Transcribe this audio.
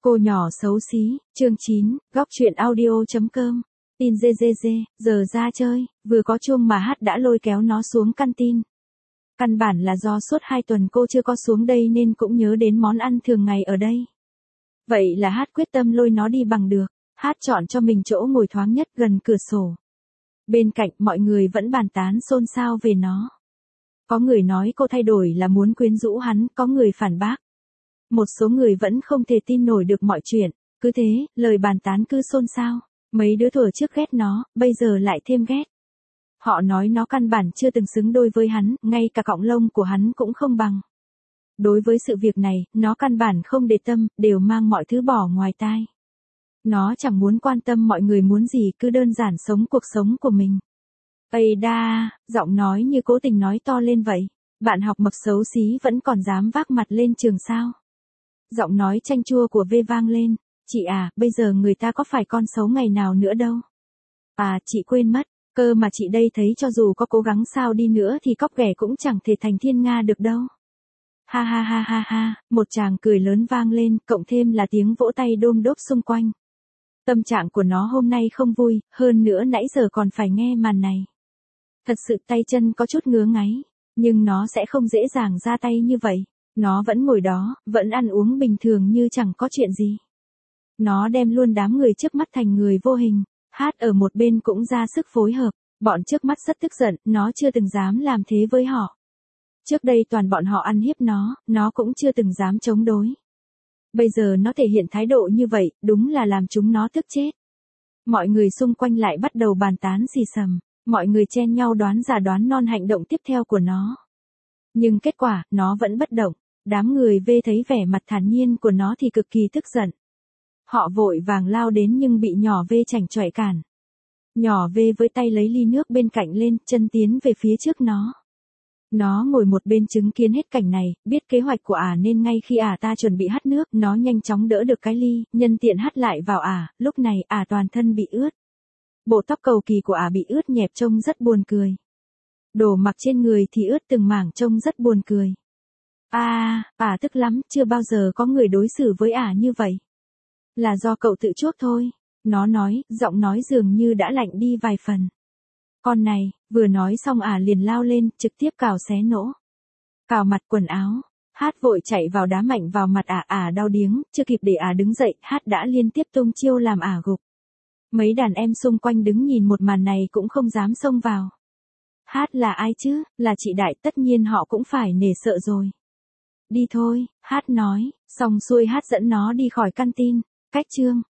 Cô nhỏ xấu xí, chương 9, góc truyện audio.com. Tin GGG, giờ ra chơi, vừa có chuông mà Hát đã lôi kéo nó xuống căn tin. Căn bản là do suốt 2 tuần cô chưa có xuống đây nên cũng nhớ đến món ăn thường ngày ở đây. Vậy là Hát quyết tâm lôi nó đi bằng được. Hát chọn cho mình chỗ ngồi thoáng nhất gần cửa sổ. Bên cạnh mọi người vẫn bàn tán xôn xao về nó. Có người nói cô thay đổi là muốn quyến rũ hắn, có người phản bác. Một số người vẫn không thể tin nổi được mọi chuyện, cứ thế, lời bàn tán cứ xôn xao. Mấy đứa thuở trước ghét nó, bây giờ lại thêm ghét. Họ nói nó căn bản chưa từng xứng đôi với hắn, ngay cả cọng lông của hắn cũng không bằng. Đối với sự việc này, nó căn bản không để tâm, đều mang mọi thứ bỏ ngoài tai. Nó chẳng muốn quan tâm mọi người muốn gì, cứ đơn giản sống cuộc sống của mình. Ây đa, giọng nói như cố tình nói to lên vậy. Bạn học mập xấu xí vẫn còn dám vác mặt lên trường sao? Giọng nói chanh chua của V vang lên. Chị à, bây giờ người ta có phải con xấu ngày nào nữa đâu. À, chị quên mất, cơ mà chị đây thấy cho dù có cố gắng sao đi nữa thì cóc ghẻ cũng chẳng thể thành thiên nga được đâu. Ha ha ha ha ha, một tràng cười lớn vang lên, cộng thêm là tiếng vỗ tay đôm đốp xung quanh. Tâm trạng của nó hôm nay không vui, hơn nữa nãy giờ còn phải nghe màn này. Thật sự tay chân có chút ngứa ngáy, nhưng nó sẽ không dễ dàng ra tay như vậy. Nó vẫn ngồi đó, vẫn ăn uống bình thường như chẳng có chuyện gì. Nó đem luôn đám người trước mắt thành người vô hình. Hát ở một bên cũng ra sức phối hợp. Bọn trước mắt rất tức giận, nó chưa từng dám làm thế với họ. Trước đây toàn bọn họ ăn hiếp nó cũng chưa từng dám chống đối. Bây giờ nó thể hiện thái độ như vậy, đúng là làm chúng nó tức chết. Mọi người xung quanh lại bắt đầu bàn tán xì xầm. Mọi người chen nhau đoán già đoán non hành động tiếp theo của nó. Nhưng kết quả, nó vẫn bất động. Đám người V thấy vẻ mặt thản nhiên của nó thì cực kỳ tức giận. Họ vội vàng lao đến nhưng bị nhỏ V chảnh chọe cản. Nhỏ V với tay lấy ly nước bên cạnh lên, chân tiến về phía trước nó. Nó ngồi một bên chứng kiến hết cảnh này, biết kế hoạch của nên ngay khi ta chuẩn bị hắt nước, nó nhanh chóng đỡ được cái ly, nhân tiện hắt lại vào lúc này toàn thân bị ướt. Bộ tóc cầu kỳ của bị ướt nhẹp trông rất buồn cười. Đồ mặc trên người thì ướt từng mảng trông rất buồn cười. Tức lắm, chưa bao giờ có người đối xử với như vậy. Là do cậu tự chuốc thôi. Nó nói, giọng nói dường như đã lạnh đi vài phần. Con này, vừa nói xong liền lao lên, trực tiếp cào xé nỗ. Cào mặt quần áo. Hát vội chạy vào đá mạnh vào mặt đau điếng, chưa kịp để đứng dậy, Hát đã liên tiếp tung chiêu làm gục. Mấy đàn em xung quanh đứng nhìn một màn này cũng không dám xông vào. Hát là ai chứ, là chị Đại, tất nhiên họ cũng phải nể sợ rồi. Đi thôi, Hát nói, xong xuôi Hát dẫn nó đi khỏi căn tin. Cách chương